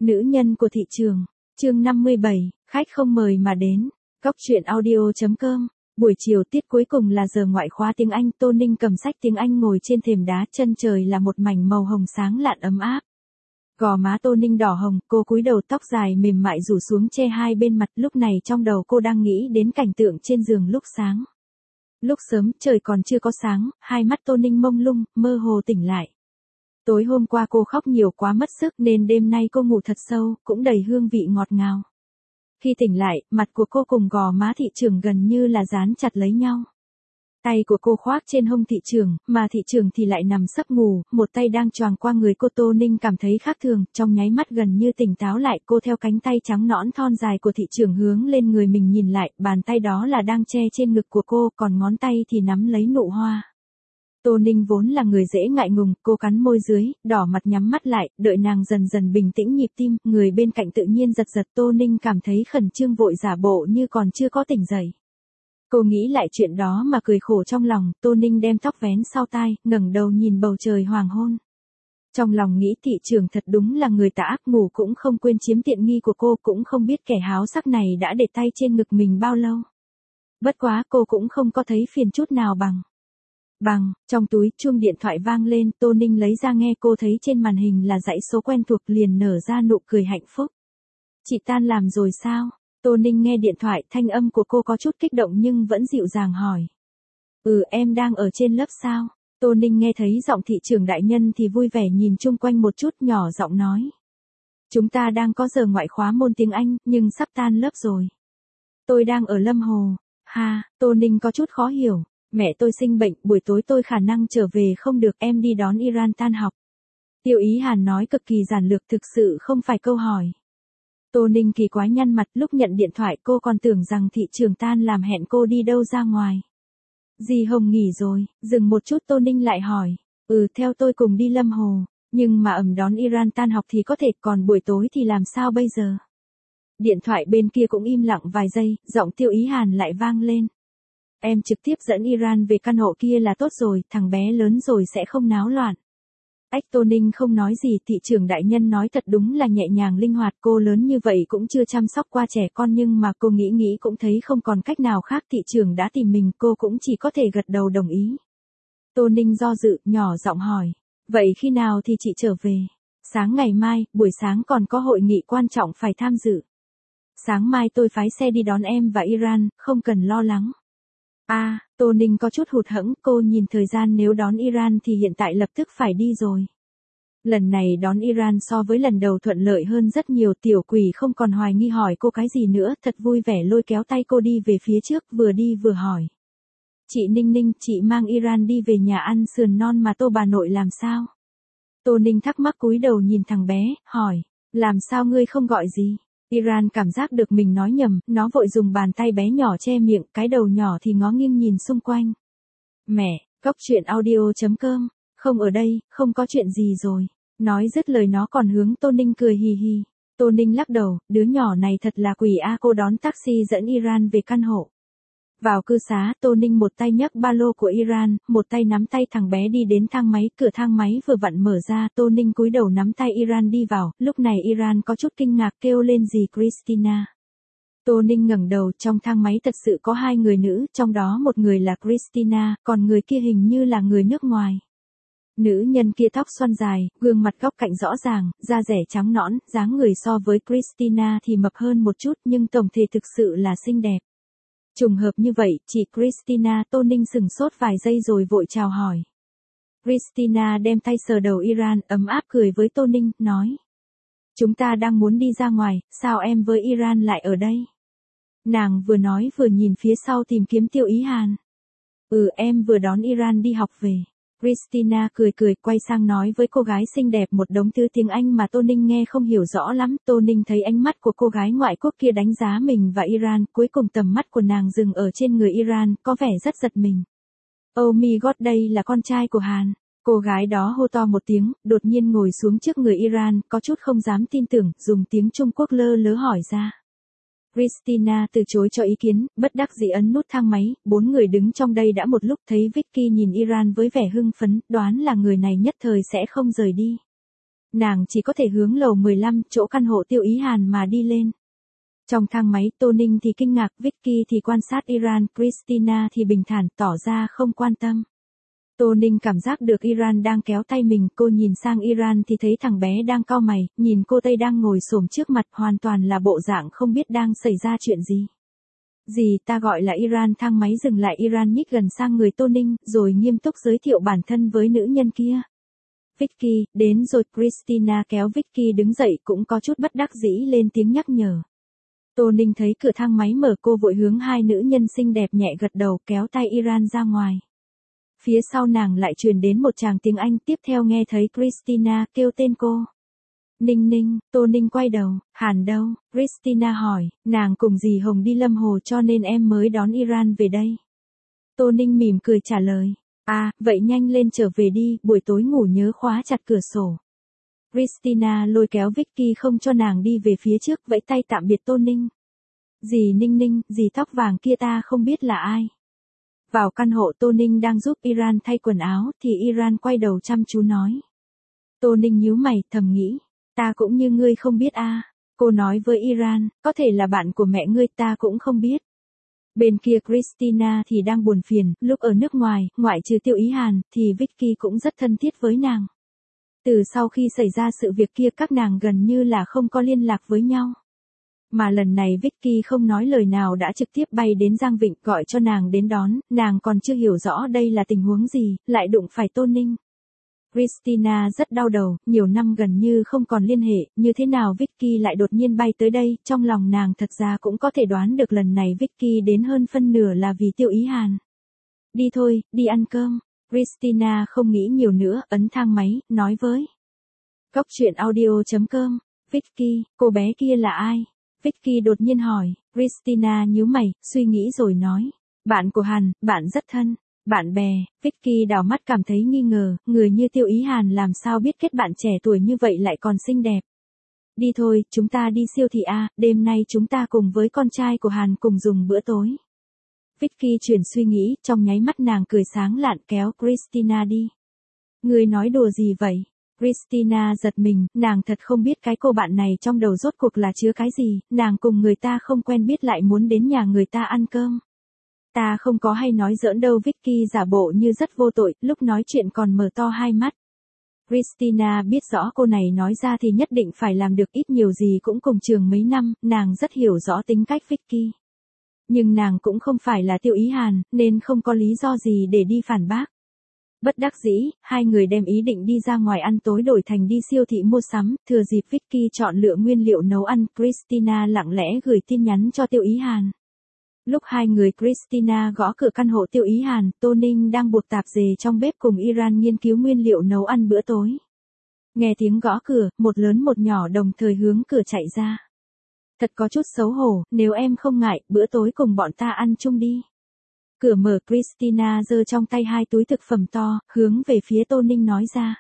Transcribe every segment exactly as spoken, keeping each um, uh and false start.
Nữ nhân của thị trường. Chương năm mươi bảy, khách không mời mà đến. Góc truyện audio.com. Buổi chiều tiết cuối cùng là giờ ngoại khóa tiếng Anh, Tô Ninh cầm sách tiếng Anh ngồi trên thềm đá, chân trời là một mảnh màu hồng sáng lạn ấm áp. Gò má Tô Ninh đỏ hồng, cô cúi đầu, tóc dài mềm mại rủ xuống che hai bên mặt, lúc này trong đầu cô đang nghĩ đến cảnh tượng trên giường lúc sáng. Lúc sớm, trời còn chưa có sáng, hai mắt Tô Ninh mông lung, mơ hồ tỉnh lại. Tối hôm qua cô khóc nhiều quá mất sức nên đêm nay cô ngủ thật sâu, cũng đầy hương vị ngọt ngào. Khi tỉnh lại, mặt của cô cùng gò má thị trường gần như là dán chặt lấy nhau. Tay của cô khoác trên hông thị trường, mà thị trường thì lại nằm sấp ngủ, một tay đang choàng qua người cô. Tô Ninh cảm thấy khác thường, trong nháy mắt gần như tỉnh táo lại, cô theo cánh tay trắng nõn thon dài của thị trường hướng lên người mình nhìn lại, bàn tay đó là đang che trên ngực của cô, còn ngón tay thì nắm lấy nụ hoa. Tô Ninh vốn là người dễ ngại ngùng, cô cắn môi dưới, đỏ mặt nhắm mắt lại, đợi nàng dần dần bình tĩnh nhịp tim, người bên cạnh tự nhiên giật giật. Tô Ninh cảm thấy khẩn trương, vội giả bộ như còn chưa có tỉnh dậy. Cô nghĩ lại chuyện đó mà cười khổ trong lòng. Tô Ninh đem tóc vén sau tai, ngẩng đầu nhìn bầu trời hoàng hôn. Trong lòng nghĩ thị trường thật đúng là người tà ác, ngủ cũng không quên chiếm tiện nghi của cô, cũng không biết kẻ háo sắc này đã để tay trên ngực mình bao lâu. Bất quá cô cũng không có thấy phiền chút nào bằng. Bằng, trong túi, chuông điện thoại vang lên, Tô Ninh lấy ra nghe, cô thấy trên màn hình là dãy số quen thuộc, liền nở ra nụ cười hạnh phúc. Chị tan làm rồi sao? Tô Ninh nghe điện thoại, thanh âm của cô có chút kích động nhưng vẫn dịu dàng hỏi. Ừ, em đang ở trên lớp sao? Tô Ninh nghe thấy giọng thị trường đại nhân thì vui vẻ nhìn chung quanh một chút, nhỏ giọng nói. Chúng ta đang có giờ ngoại khóa môn tiếng Anh, nhưng sắp tan lớp rồi. Tôi đang ở Lâm Hồ. Ha, Tô Ninh có chút khó hiểu. Mẹ tôi sinh bệnh, buổi tối tôi khả năng trở về không được, em đi đón Iran tan học. Tiêu Ý Hàn nói cực kỳ giản lược, thực sự không phải câu hỏi. Tô Ninh kỳ quái nhăn mặt, lúc nhận điện thoại cô còn tưởng rằng thị trường tan làm hẹn cô đi đâu ra ngoài. Dì Hồng nghỉ rồi, dừng một chút Tô Ninh lại hỏi. Ừ, theo tôi cùng đi Lâm Hồ, nhưng mà ẩm đón Iran tan học thì có thể, còn buổi tối thì làm sao bây giờ? Điện thoại bên kia cũng im lặng vài giây, giọng Tiêu Ý Hàn lại vang lên. Em trực tiếp dẫn Iran về căn hộ kia là tốt rồi, thằng bé lớn rồi sẽ không náo loạn. Ách, Tô Ninh không nói gì, thị trường đại nhân nói thật đúng là nhẹ nhàng linh hoạt, cô lớn như vậy cũng chưa chăm sóc qua trẻ con, nhưng mà cô nghĩ nghĩ cũng thấy không còn cách nào khác, thị trường đã tìm mình, cô cũng chỉ có thể gật đầu đồng ý. Tô Ninh do dự, nhỏ giọng hỏi, vậy khi nào thì chị trở về? Sáng ngày mai, buổi sáng còn có hội nghị quan trọng phải tham dự. Sáng mai tôi phái xe đi đón em và Iran, không cần lo lắng. À, Tô Ninh có chút hụt hẫng, cô nhìn thời gian, nếu đón Iran thì hiện tại lập tức phải đi rồi. Lần này đón Iran so với lần đầu thuận lợi hơn rất nhiều, tiểu quỷ không còn hoài nghi hỏi cô cái gì nữa, thật vui vẻ lôi kéo tay cô đi về phía trước, vừa đi vừa hỏi. Chị Ninh Ninh, chị mang Iran đi về nhà ăn sườn non mà Tô bà nội làm sao? Tô Ninh thắc mắc cúi đầu nhìn thằng bé, hỏi, làm sao ngươi không gọi gì? Iran cảm giác được mình nói nhầm, nó vội dùng bàn tay bé nhỏ che miệng, cái đầu nhỏ thì ngó nghiêng nhìn xung quanh. Mẹ, góc truyện audio.com, không ở đây, không có chuyện gì rồi. Nói dứt lời nó còn hướng Tô Ninh cười hì hì. Tô Ninh lắc đầu, đứa nhỏ này thật là quỷ a. Cô đón taxi dẫn Iran về căn hộ. Vào cư xá, Tô Ninh một tay nhấc ba lô của Iran, một tay nắm tay thằng bé đi đến thang máy, cửa thang máy vừa vặn mở ra, Tô Ninh cúi đầu nắm tay Iran đi vào, lúc này Iran có chút kinh ngạc kêu lên gì Christina. Tô Ninh ngẩng đầu, trong thang máy thật sự có hai người nữ, trong đó một người là Christina, còn người kia hình như là người nước ngoài. Nữ nhân kia tóc xoăn dài, gương mặt góc cạnh rõ ràng, da dẻ trắng nõn, dáng người so với Christina thì mập hơn một chút, nhưng tổng thể thực sự là xinh đẹp. Trùng hợp như vậy, chị Christina. Tô Ninh sừng sốt vài giây rồi vội chào hỏi. Christina đem tay sờ đầu Iran, ấm áp cười với Tô Ninh, nói. Chúng ta đang muốn đi ra ngoài, sao em với Iran lại ở đây? Nàng vừa nói vừa nhìn phía sau tìm kiếm Tiêu Ý Hàn. Ừ, em vừa đón Iran đi học về. Christina cười cười quay sang nói với cô gái xinh đẹp một đống từ tiếng Anh mà Tô Ninh nghe không hiểu rõ lắm. Tô Ninh thấy ánh mắt của cô gái ngoại quốc kia đánh giá mình và Iran, cuối cùng tầm mắt của nàng dừng ở trên người Iran, có vẻ rất giật mình. Oh my god, đây là con trai của Hàn. Cô gái đó hô to một tiếng, đột nhiên ngồi xuống trước người Iran, có chút không dám tin tưởng, dùng tiếng Trung Quốc lơ lớ hỏi ra. Christina từ chối cho ý kiến, bất đắc dĩ ấn nút thang máy, bốn người đứng trong đây đã một lúc, thấy Vicky nhìn Iran với vẻ hưng phấn, đoán là người này nhất thời sẽ không rời đi. Nàng chỉ có thể hướng lầu mười lăm, chỗ căn hộ Tiêu Ý Hàn mà đi lên. Trong thang máy, Tô Ninh thì kinh ngạc, Vicky thì quan sát Iran, Christina thì bình thản, tỏ ra không quan tâm. Tô Ninh cảm giác được Iran đang kéo tay mình, cô nhìn sang Iran thì thấy thằng bé đang cau mày, nhìn cô Tây đang ngồi xổm trước mặt, hoàn toàn là bộ dạng không biết đang xảy ra chuyện gì. Gì, ta gọi là Iran. Thang máy dừng lại, Iran nhích gần sang người Tô Ninh, rồi nghiêm túc giới thiệu bản thân với nữ nhân kia. Vicky, đến rồi. Christina kéo Vicky đứng dậy, cũng có chút bất đắc dĩ lên tiếng nhắc nhở. Tô Ninh thấy cửa thang máy mở, cô vội hướng hai nữ nhân xinh đẹp nhẹ gật đầu, kéo tay Iran ra ngoài. Phía sau nàng lại truyền đến một tràng tiếng Anh, tiếp theo nghe thấy Christina kêu tên cô. Ninh Ninh. Tô Ninh quay đầu, Hàn đâu? Christina hỏi, nàng cùng dì Hồng đi Lâm Hồ cho nên em mới đón Iran về đây. Tô Ninh mỉm cười trả lời, à, vậy nhanh lên trở về đi, buổi tối ngủ nhớ khóa chặt cửa sổ. Christina lôi kéo Vicky không cho nàng đi về phía trước, vẫy tay tạm biệt Tô Ninh. Dì Ninh Ninh, dì tóc vàng kia ta không biết là ai. Vào căn hộ, Tô Ninh đang giúp Iran thay quần áo, thì Iran quay đầu chăm chú nói. Tô Ninh nhíu mày, thầm nghĩ, ta cũng như ngươi không biết a. À. Cô nói với Iran, có thể là bạn của mẹ ngươi, ta cũng không biết. Bên kia Christina thì đang buồn phiền, lúc ở nước ngoài, ngoại trừ Tiêu Ý Hàn, thì Vicky cũng rất thân thiết với nàng. Từ sau khi xảy ra sự việc kia, các nàng gần như là không có liên lạc với nhau. Mà lần này Vicky không nói lời nào đã trực tiếp bay đến Giang Vịnh gọi cho nàng đến đón, nàng còn chưa hiểu rõ đây là tình huống gì, lại đụng phải Tô Ninh. Christina rất đau đầu, nhiều năm gần như không còn liên hệ, như thế nào Vicky lại đột nhiên bay tới đây, trong lòng nàng thật ra cũng có thể đoán được lần này Vicky đến hơn phân nửa là vì Tiêu Ý Hàn. Đi thôi, đi ăn cơm. Christina không nghĩ nhiều nữa, ấn thang máy, nói với. Góc truyện audio chấm com, Vicky, cô bé kia là ai? Vicky đột nhiên hỏi, Christina nhíu mày, suy nghĩ rồi nói. Bạn của Hàn, bạn rất thân. Bạn bè. Vicky đảo mắt cảm thấy nghi ngờ, người như Tiêu Ý Hàn làm sao biết kết bạn trẻ tuổi như vậy lại còn xinh đẹp. Đi thôi, chúng ta đi siêu thị a, đêm nay chúng ta cùng với con trai của Hàn cùng dùng bữa tối. Vicky chuyển suy nghĩ, trong nháy mắt nàng cười sáng lạn kéo Christina đi. Người nói đùa gì vậy? Christina giật mình, nàng thật không biết cái cô bạn này trong đầu rốt cuộc là chứa cái gì, nàng cùng người ta không quen biết lại muốn đến nhà người ta ăn cơm. Ta không có hay nói giỡn đâu. Vicky giả bộ như rất vô tội, lúc nói chuyện còn mở to hai mắt. Christina biết rõ cô này nói ra thì nhất định phải làm được, ít nhiều gì cũng cùng trường mấy năm, nàng rất hiểu rõ tính cách Vicky. Nhưng nàng cũng không phải là Tiêu Ý Hàn, nên không có lý do gì để đi phản bác. Bất đắc dĩ, hai người đem ý định đi ra ngoài ăn tối đổi thành đi siêu thị mua sắm, thừa dịp Vicky chọn lựa nguyên liệu nấu ăn, Christina lặng lẽ gửi tin nhắn cho Tiêu Ý Hàn. Lúc hai người Christina gõ cửa căn hộ Tiêu Ý Hàn, Tô Ninh đang buộc tạp dề trong bếp cùng Iran nghiên cứu nguyên liệu nấu ăn bữa tối. Nghe tiếng gõ cửa, một lớn một nhỏ đồng thời hướng cửa chạy ra. Thật có chút xấu hổ, nếu em không ngại, bữa tối cùng bọn ta ăn chung đi. Cửa mở, Christina giơ trong tay hai túi thực phẩm to, hướng về phía Tô Ninh nói ra.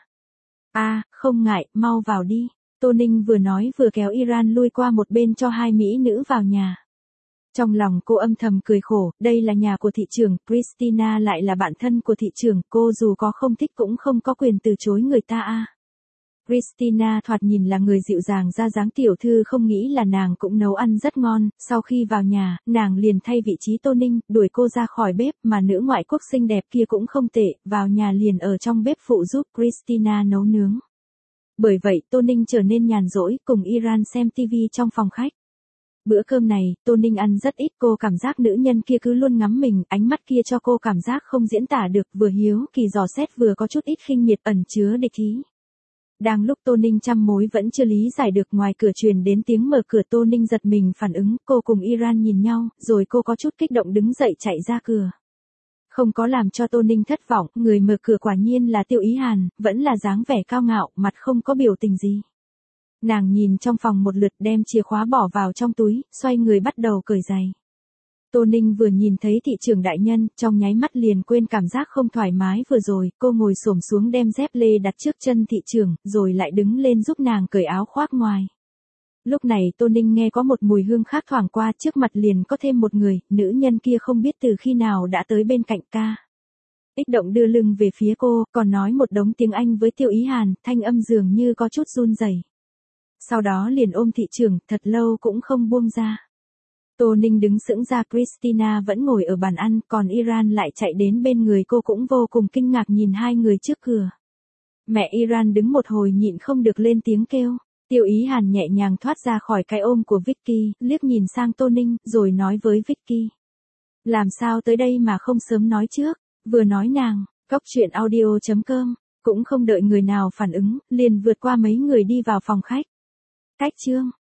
À, không ngại, mau vào đi. Tô Ninh vừa nói vừa kéo Iran lui qua một bên cho hai mỹ nữ vào nhà. Trong lòng cô âm thầm cười khổ, đây là nhà của thị trưởng, Christina lại là bạn thân của thị trưởng, cô dù có không thích cũng không có quyền từ chối người ta a. À. Christina thoạt nhìn là người dịu dàng ra dáng tiểu thư, không nghĩ là nàng cũng nấu ăn rất ngon, sau khi vào nhà, nàng liền thay vị trí Tô Ninh, đuổi cô ra khỏi bếp, mà nữ ngoại quốc xinh đẹp kia cũng không tệ, vào nhà liền ở trong bếp phụ giúp Christina nấu nướng. Bởi vậy Tô Ninh trở nên nhàn rỗi, cùng Iran xem tivi trong phòng khách. Bữa cơm này, Tô Ninh ăn rất ít, cô cảm giác nữ nhân kia cứ luôn ngắm mình, ánh mắt kia cho cô cảm giác không diễn tả được, vừa hiếu kỳ dò xét vừa có chút ít khinh miệt ẩn chứa địch ý. Đang lúc Tô Ninh trăm mối vẫn chưa lý giải được, ngoài cửa truyền đến tiếng mở cửa. Tô Ninh giật mình phản ứng, cô cùng Iran nhìn nhau, rồi cô có chút kích động đứng dậy chạy ra cửa. Không có làm cho Tô Ninh thất vọng, người mở cửa quả nhiên là Tiêu Ý Hàn, vẫn là dáng vẻ cao ngạo, mặt không có biểu tình gì. Nàng nhìn trong phòng một lượt, đem chìa khóa bỏ vào trong túi, xoay người bắt đầu cởi giày. Tô Ninh vừa nhìn thấy thị trưởng đại nhân, trong nháy mắt liền quên cảm giác không thoải mái vừa rồi, cô ngồi xổm xuống đem dép lê đặt trước chân thị trưởng, rồi lại đứng lên giúp nàng cởi áo khoác ngoài. Lúc này Tô Ninh nghe có một mùi hương khác thoảng qua, trước mặt liền có thêm một người, nữ nhân kia không biết từ khi nào đã tới bên cạnh ca. Ích Động đưa lưng về phía cô, còn nói một đống tiếng Anh với Tiêu Ý Hàn, thanh âm dường như có chút run rẩy. Sau đó liền ôm thị trưởng, thật lâu cũng không buông ra. Tô Ninh đứng sững ra, Christina vẫn ngồi ở bàn ăn, còn Iran lại chạy đến bên người cô cũng vô cùng kinh ngạc nhìn hai người trước cửa. Mẹ Iran đứng một hồi nhịn không được lên tiếng kêu. Tiêu Ý Hàn nhẹ nhàng thoát ra khỏi cái ôm của Vicky, liếc nhìn sang Tô Ninh, rồi nói với Vicky. Làm sao tới đây mà không sớm nói trước, vừa nói nàng, cóc truyện audio chấm com, cũng không đợi người nào phản ứng, liền vượt qua mấy người đi vào phòng khách. Cách chương.